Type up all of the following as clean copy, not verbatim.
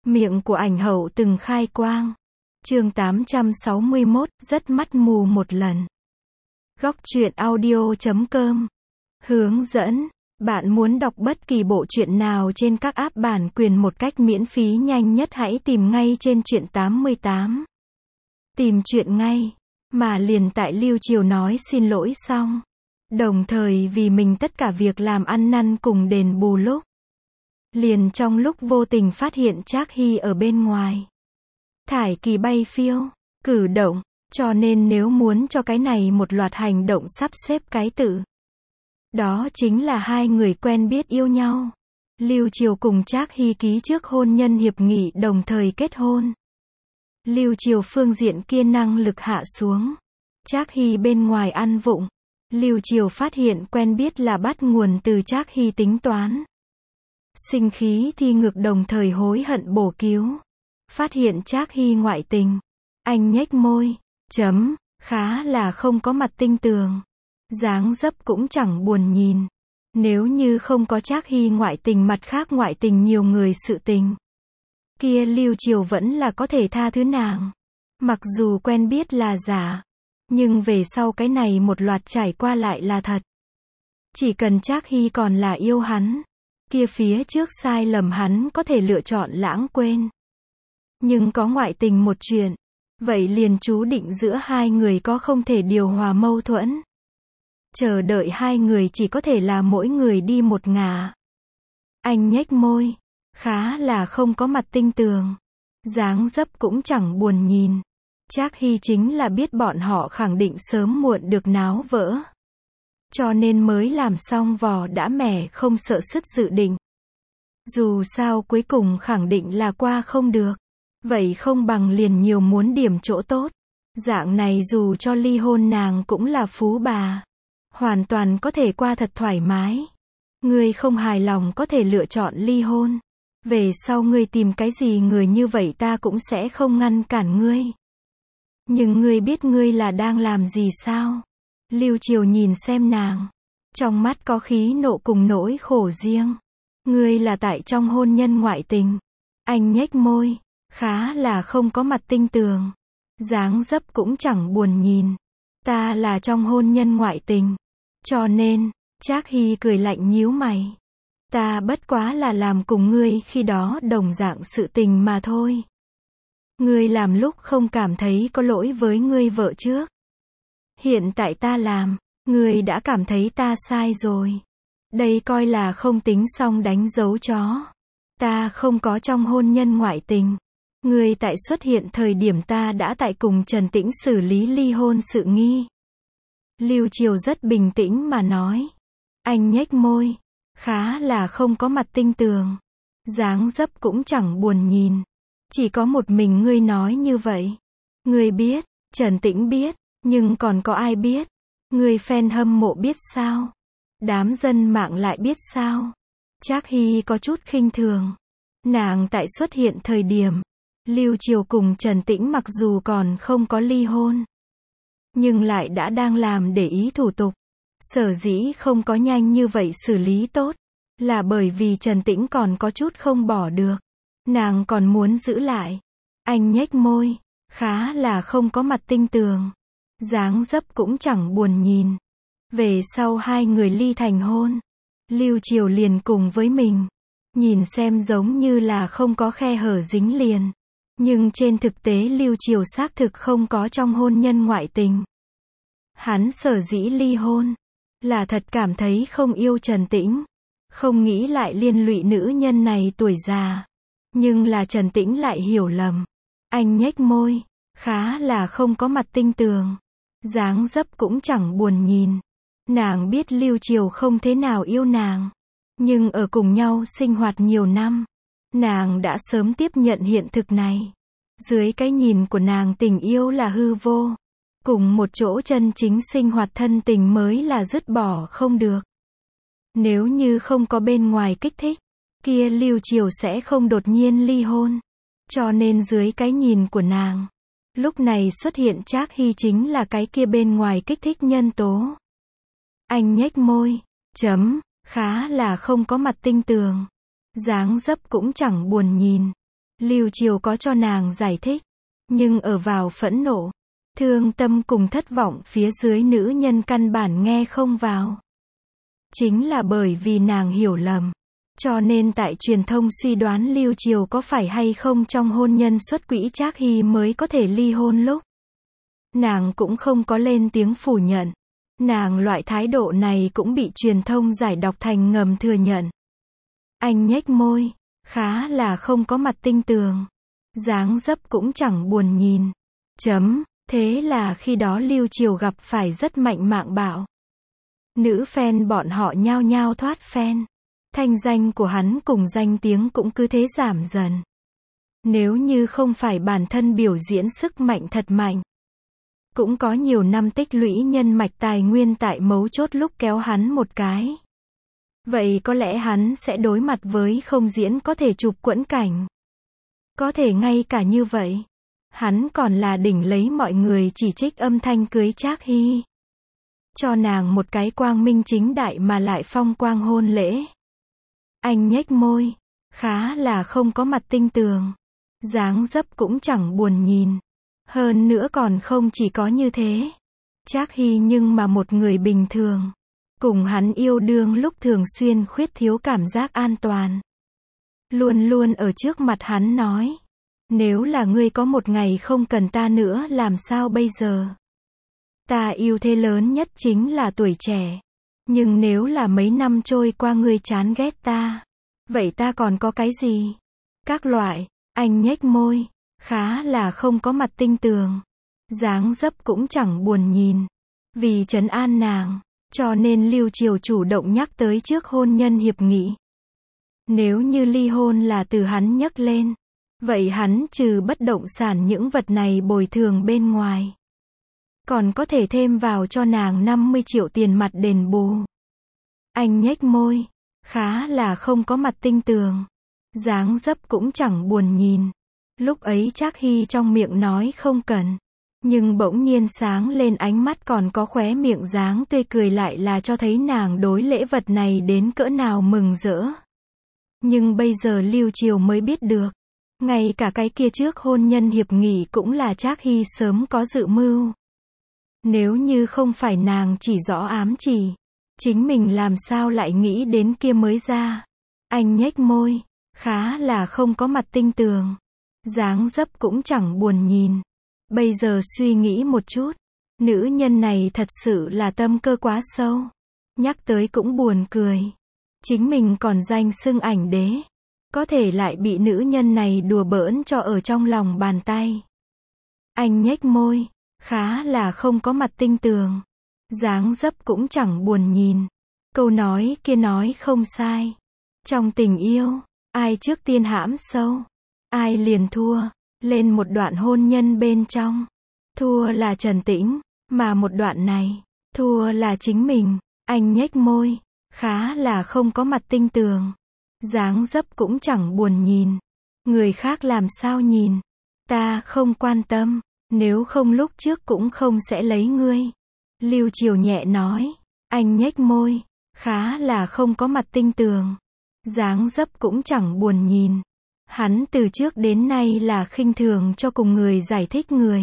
Miệng của ảnh hậu từng khai quang. Chương 861, rất mắt mù một lần. Góc truyện audio.com. Hướng dẫn. Bạn muốn đọc bất kỳ bộ truyện nào trên các app bản quyền một cách miễn phí nhanh nhất, hãy tìm ngay trên Truyện 88. Tìm truyện ngay. Mà liền tại Lưu Triều nói xin lỗi xong. Đồng thời vì mình tất cả việc làm ăn năn cùng đền bù lúc. Liền trong lúc vô tình phát hiện Trác Hy ở bên ngoài. Thải kỳ bay phiêu, cử động, cho nên nếu muốn cho cái này một loạt hành động sắp xếp cái tự. Đó chính là hai người quen biết yêu nhau. Lưu Triều cùng Trác Hy ký trước hôn nhân hiệp nghị đồng thời kết hôn. Lưu Triều phương diện kia năng lực hạ xuống. Trác Hy bên ngoài ăn vụng. Lưu Triều phát hiện quen biết là bắt nguồn từ Trác Hy tính toán. Sinh khí thi ngược đồng thời hối hận bổ cứu. Phát hiện Trác Hy ngoại tình. Anh nhếch môi. Khá là không có mặt tinh tường. Dáng dấp cũng chẳng buồn nhìn. Nếu như không có Trác Hy ngoại tình, mặt khác ngoại tình nhiều người sự tình. Kia Lưu Triều vẫn là có thể tha thứ nàng. Mặc dù quen biết là giả. Nhưng về sau cái này một loạt trải qua lại là thật. Chỉ cần Trác Hy còn là yêu hắn. Kia phía trước sai lầm hắn có thể lựa chọn lãng quên. Nhưng có ngoại tình một chuyện. Vậy liền chú định giữa hai người có không thể điều hòa mâu thuẫn. Chờ đợi hai người chỉ có thể là mỗi người đi một ngả. Anh nhếch môi. Khá là không có mặt tinh tường. Dáng dấp cũng chẳng buồn nhìn. Trác Hy chính là biết bọn họ khẳng định sớm muộn được náo vỡ. Cho nên mới làm xong vò đã mẻ không sợ sứt dự định. Dù sao cuối cùng khẳng định là qua không được. Vậy không bằng liền nhiều muốn điểm chỗ tốt. Dạng này dù cho ly hôn nàng cũng là phú bà. Hoàn toàn có thể qua thật thoải mái. Ngươi không hài lòng có thể lựa chọn ly hôn. Về sau ngươi tìm cái gì người như vậy ta cũng sẽ không ngăn cản ngươi. Nhưng ngươi biết ngươi là đang làm gì sao? Lưu Triều nhìn xem nàng. Trong mắt có khí nộ cùng nỗi khổ riêng. Ngươi là tại trong hôn nhân ngoại tình. Anh nhếch môi. Khá là không có mặt tinh tường. Dáng dấp cũng chẳng buồn nhìn. Ta là trong hôn nhân ngoại tình. Cho nên, Trác Hy cười lạnh nhíu mày. Ta bất quá là làm cùng ngươi khi đó đồng dạng sự tình mà thôi. Ngươi làm lúc không cảm thấy có lỗi với ngươi vợ trước. Hiện tại ta làm, ngươi đã cảm thấy ta sai rồi. Đây coi là không tính xong đánh dấu chó. Ta không có trong hôn nhân ngoại tình. Ngươi tại xuất hiện thời điểm ta đã tại cùng Trần Tĩnh xử lý ly hôn sự nghi. Lưu Triều rất bình tĩnh mà nói. Anh nhếch môi. Khá là không có mặt tinh tường. Dáng dấp cũng chẳng buồn nhìn. Chỉ có một mình ngươi nói như vậy. Ngươi biết, Trần Tĩnh biết, nhưng còn có ai biết? Ngươi fan hâm mộ biết sao? Đám dân mạng lại biết sao? Trác Hy có chút khinh thường. Nàng tại xuất hiện thời điểm, Lưu Triều cùng Trần Tĩnh mặc dù còn không có ly hôn, nhưng lại đã đang làm để ý thủ tục. Sở dĩ không có nhanh như vậy xử lý tốt, là bởi vì Trần Tĩnh còn có chút không bỏ được. Nàng còn muốn giữ lại. Anh nhếch môi. Khá là không có mặt tinh tường. Dáng dấp cũng chẳng buồn nhìn. Về sau hai người ly thành hôn. Lưu Triều liền cùng với mình. Nhìn xem giống như là không có khe hở dính liền. Nhưng trên thực tế Lưu Triều xác thực không có trong hôn nhân ngoại tình. Hắn sở dĩ ly hôn. Là thật cảm thấy không yêu Trần Tĩnh. Không nghĩ lại liên lụy nữ nhân này tuổi già. Nhưng là Trần Tĩnh lại hiểu lầm. Anh nhếch môi. Khá là không có mặt tinh tường. Dáng dấp cũng chẳng buồn nhìn. Nàng biết Lưu Triều không thế nào yêu nàng. Nhưng ở cùng nhau sinh hoạt nhiều năm. Nàng đã sớm tiếp nhận hiện thực này. Dưới cái nhìn của nàng tình yêu là hư vô. Cùng một chỗ chân chính sinh hoạt thân tình mới là dứt bỏ không được. Nếu như không có bên ngoài kích thích, kia Lưu Triều sẽ không đột nhiên ly hôn. Cho nên dưới cái nhìn của nàng, lúc này xuất hiện Trác Hy chính là cái kia bên ngoài kích thích nhân tố. Anh nhếch môi. Khá là không có mặt tinh tường. Dáng dấp cũng chẳng buồn nhìn. Lưu Chiều có cho nàng giải thích, nhưng ở vào phẫn nộ, thương tâm cùng thất vọng phía dưới nữ nhân căn bản nghe không vào. Chính là bởi vì nàng hiểu lầm, cho nên tại truyền thông suy đoán Lưu Chiều có phải hay không trong hôn nhân xuất quỹ Trác Hy mới có thể ly hôn lúc. Nàng cũng không có lên tiếng phủ nhận. Nàng loại thái độ này cũng bị truyền thông giải đọc thành ngầm thừa nhận. Anh nhếch môi, khá là không có mặt tinh tường. Dáng dấp cũng chẳng buồn nhìn. Thế là khi đó Lưu Chiều gặp phải rất mạnh mạng bạo. Nữ fan bọn họ nhao nhao thoát fan. Thanh danh của hắn cùng danh tiếng cũng cứ thế giảm dần. Nếu như không phải bản thân biểu diễn sức mạnh thật mạnh, cũng có nhiều năm tích lũy nhân mạch tài nguyên tại mấu chốt lúc kéo hắn một cái. Vậy có lẽ hắn sẽ đối mặt với không diễn có thể chụp quẫn cảnh. Có thể ngay cả như vậy, hắn còn là đỉnh lấy mọi người chỉ trích âm thanh cưới Trác Hy. Cho nàng một cái quang minh chính đại mà lại phong quang hôn lễ. Anh nhếch môi, khá là không có mặt tinh tường. Dáng dấp cũng chẳng buồn nhìn. Hơn nữa còn không chỉ có như thế. Trác Hy nhưng mà một người bình thường. Cùng hắn yêu đương lúc thường xuyên khuyết thiếu cảm giác an toàn. Luôn luôn ở trước mặt hắn nói. Nếu là ngươi có một ngày không cần ta nữa làm sao bây giờ? Ta yêu thế lớn nhất chính là tuổi trẻ. Nhưng nếu là mấy năm trôi qua ngươi chán ghét ta, vậy ta còn có cái gì? Các loại, anh nhếch môi, khá là không có mặt tinh tường. Dáng dấp cũng chẳng buồn nhìn. Vì trấn an nàng, cho nên Lưu Chiều chủ động nhắc tới trước hôn nhân hiệp nghị. Nếu như ly hôn là từ hắn nhắc lên, vậy hắn trừ bất động sản những vật này bồi thường bên ngoài, còn có thể thêm vào cho nàng 50 triệu tiền mặt đền bù. Anh nhếch môi, khá là không có mặt tinh tường. Dáng dấp cũng chẳng buồn nhìn. Lúc ấy Trác Hy trong miệng nói không cần, nhưng bỗng nhiên sáng lên ánh mắt còn có khóe miệng dáng tươi cười lại là cho thấy nàng đối lễ vật này đến cỡ nào mừng rỡ. Nhưng bây giờ Lưu Chiều mới biết được, ngay cả cái kia trước hôn nhân hiệp nghị cũng là Trác Hy sớm có dự mưu. Nếu như không phải nàng chỉ rõ ám chỉ, chính mình làm sao lại nghĩ đến kia mới ra. Anh nhếch môi, khá là không có mặt tinh tường. Dáng dấp cũng chẳng buồn nhìn. Bây giờ suy nghĩ một chút, nữ nhân này thật sự là tâm cơ quá sâu. Nhắc tới cũng buồn cười. Chính mình còn danh xưng ảnh đế, có thể lại bị nữ nhân này đùa bỡn cho ở trong lòng bàn tay. Anh nhếch môi, khá là không có mặt tinh tường. Dáng dấp cũng chẳng buồn nhìn. Câu nói kia nói không sai. Trong tình yêu, ai trước tiên hãm sâu, ai liền thua. Lên một đoạn hôn nhân bên trong, thua là Trần Tĩnh, mà một đoạn này, thua là chính mình. Anh nhếch môi, khá là không có mặt tinh tường. Dáng dấp cũng chẳng buồn nhìn. Người khác làm sao nhìn, ta không quan tâm, nếu không lúc trước cũng không sẽ lấy ngươi. Lưu Chiều nhẹ nói. Anh nhếch môi, khá là không có mặt tinh tường. Dáng dấp cũng chẳng buồn nhìn. Hắn từ trước đến nay là khinh thường cho cùng người giải thích người.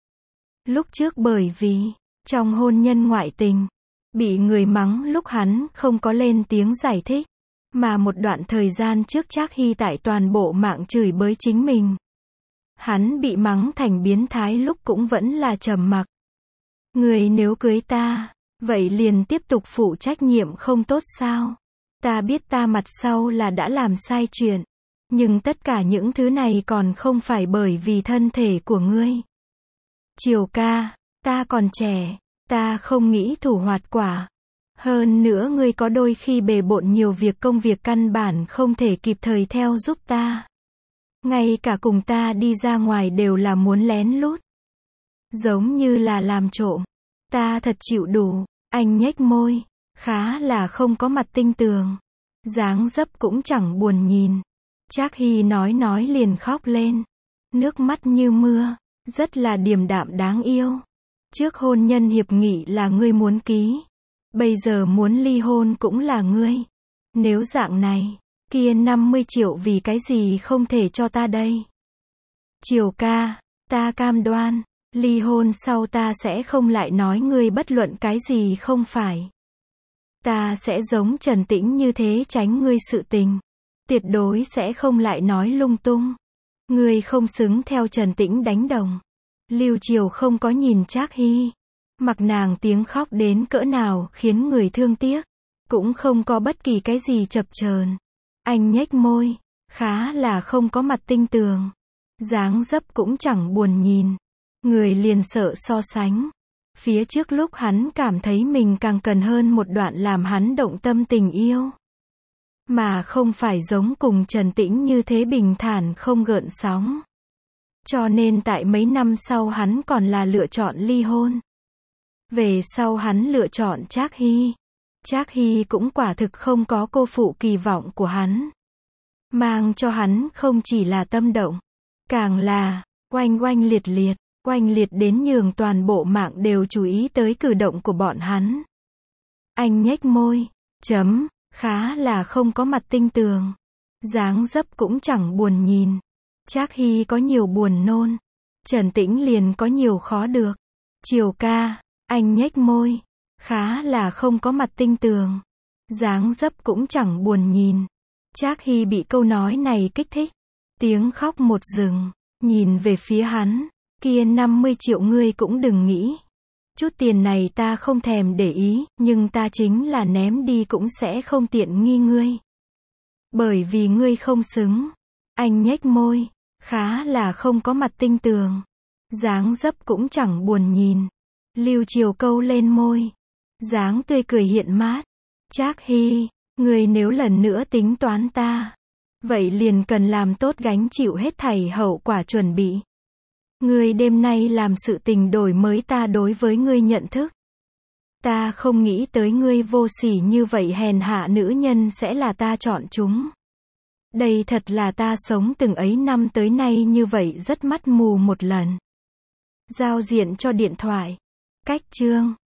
Lúc trước bởi vì, trong hôn nhân ngoại tình, bị người mắng lúc hắn không có lên tiếng giải thích. Mà một đoạn thời gian trước Trác Hy tại toàn bộ mạng chửi bới chính mình. Hắn bị mắng thành biến thái lúc cũng vẫn là trầm mặc. Người nếu cưới ta, vậy liền tiếp tục phụ trách nhiệm không tốt sao? Ta biết ta mặt sau là đã làm sai chuyện. Nhưng tất cả những thứ này còn không phải bởi vì thân thể của ngươi. Chiều ca, ta còn trẻ, ta không nghĩ thủ hoạt quả. Hơn nữa ngươi có đôi khi bề bộn nhiều việc công việc căn bản không thể kịp thời theo giúp ta. Ngay cả cùng ta đi ra ngoài đều là muốn lén lút. Giống như là làm trộm. Ta thật chịu đủ. Anh nhếch môi, khá là không có mặt tinh tường. Dáng dấp cũng chẳng buồn nhìn. Trác Hy nói liền khóc lên. Nước mắt như mưa, rất là điềm đạm đáng yêu. Trước hôn nhân hiệp nghị là ngươi muốn ký. Bây giờ muốn ly hôn cũng là ngươi. Nếu dạng này, kia 50 triệu vì cái gì không thể cho ta đây? Triều ca, ta cam đoan, ly hôn sau ta sẽ không lại nói ngươi bất luận cái gì không phải. Ta sẽ giống Trần Tĩnh như thế tránh ngươi sự tình. Tuyệt đối sẽ không lại nói lung tung. Ngươi không xứng theo Trần Tĩnh đánh đồng. Lưu Triều không có nhìn Trác Hy. Mặc nàng tiếng khóc đến cỡ nào khiến người thương tiếc. Cũng không có bất kỳ cái gì chập chờn. Anh nhếch môi. Khá là không có mặt tinh tường. Dáng dấp cũng chẳng buồn nhìn. Người liền sợ so sánh. Phía trước lúc hắn cảm thấy mình càng cần hơn một đoạn làm hắn động tâm tình yêu. Mà không phải giống cùng Trần Tĩnh như thế bình thản không gợn sóng. Cho nên tại mấy năm sau hắn còn là lựa chọn ly hôn. Về sau hắn lựa chọn Trác Hy. Trác Hy cũng quả thực không có cô phụ kỳ vọng của hắn. Mang cho hắn không chỉ là tâm động, càng là oanh oanh liệt liệt, oanh liệt đến nhường toàn bộ mạng đều chú ý tới cử động của bọn hắn. Anh nhếch môi, khá là không có mặt tinh tường. Dáng dấp cũng chẳng buồn nhìn. Trác Hy có nhiều buồn nôn. Trần Tĩnh liền có nhiều khó được. Triều ca, anh nhếch môi. Khá là không có mặt tinh tường. Dáng dấp cũng chẳng buồn nhìn. Trác Hy bị câu nói này kích thích. Tiếng khóc một dừng. Nhìn về phía hắn. Kia 50 triệu ngươi cũng đừng nghĩ. Chút tiền này ta không thèm để ý, nhưng ta chính là ném đi cũng sẽ không tiện nghi ngươi. Bởi vì ngươi không xứng. Anh nhếch môi. Khá là không có mặt tinh tường. Dáng dấp cũng chẳng buồn nhìn. Lưu Triều câu lên môi. Dáng tươi cười hiện mát. Trác Hy, ngươi nếu lần nữa tính toán ta, vậy liền cần làm tốt gánh chịu hết thảy hậu quả chuẩn bị. Ngươi đêm nay làm sự tình đổi mới ta đối với ngươi nhận thức. Ta không nghĩ tới ngươi vô sỉ như vậy hèn hạ nữ nhân sẽ là ta chọn chúng. Đây thật là ta sống từng ấy năm tới nay như vậy rất mắt mù một lần. Giao diện cho điện thoại. Cách chương